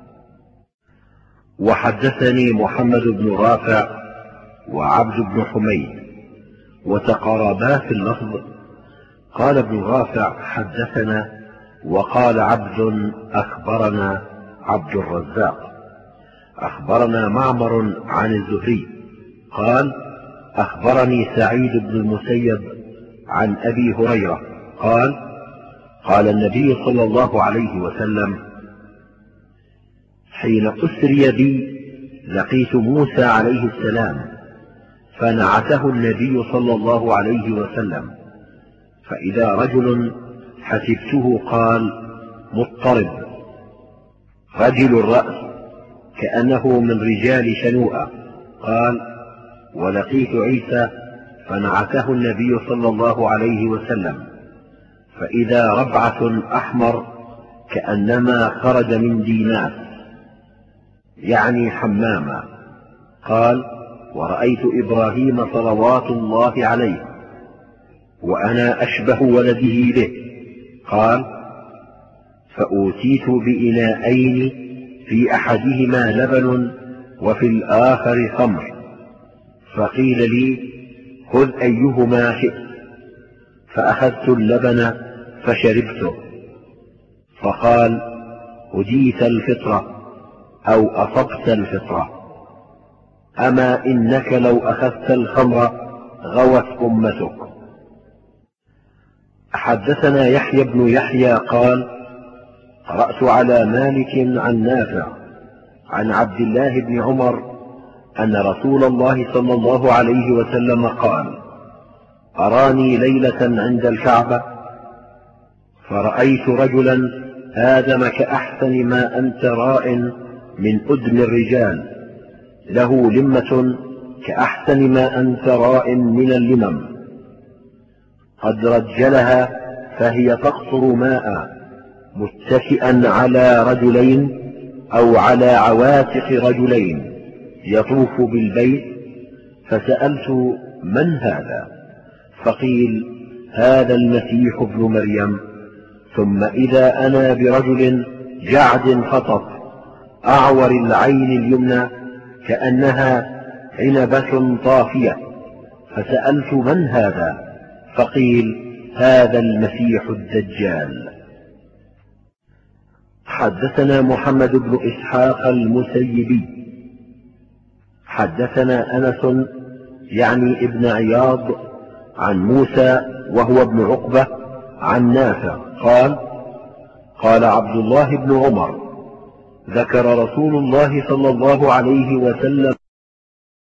وحدثني محمد بن رافع وعبد بن حميد وتقاربا في اللفظ. قال ابن رافع: حدثنا، وقال عبد: أخبرنا عبد الرزاق. أخبرنا معمر عن الزهري قال: أخبرني سعيد بن المسيب عن أبي هريرة قال: قال النبي صلى الله عليه وسلم: حين أسري بي لقيت موسى عليه السلام فنعته النبي صلى الله عليه وسلم، فإذا رجل حسبته قال: مضطرب رجل الرأس كأنه من رجال شنوءة. قال: ولقيت عيسى فنعته النبي صلى الله عليه وسلم فإذا ربعة أحمر كأنما خرج من ديناس يعني حماما. قال: ورأيت إبراهيم صلوات الله عليه وأنا أشبه ولده به. قال: فأوتيت بإناءين في أحدهما لبن وفي الآخر خمر، فقيل لي: خذ أيهما شئت، فأخذت اللبن فشربته. فقال: هديت الفطرة أو أصبت الفطرة، أما إنك لو أخذت الخمر غوت أمتك. حدثنا يحيى بن يحيى قال: قرأت على مالك عن نافع عن عبد الله بن عمر أن رسول الله صلى الله عليه وسلم قال: أراني ليلة عند الكعبة فرأيت رجلا آدم كأحسن ما أنت راء من أدم الرجال، له لمة كأحسن ما أنت راء من اللمم، قد رجلها فهي تقطر ماء، متكئا على رجلين أو على عواتق رجلين يطوف بالبيت. فسألت: من هذا؟ فقيل: هذا المسيح ابن مريم. ثم إذا أنا برجل جعد خطط أعور العين اليمنى كأنها عنبة طافية، فسألت: من هذا؟ فقيل: هذا المسيح الدجال. حدثنا محمد بن إسحاق المسيبي حدثنا أنس يعني ابن عياض عن موسى وهو ابن عقبة عن نافع قال قال عبد الله بن عمر ذكر رسول الله صلى الله عليه وسلم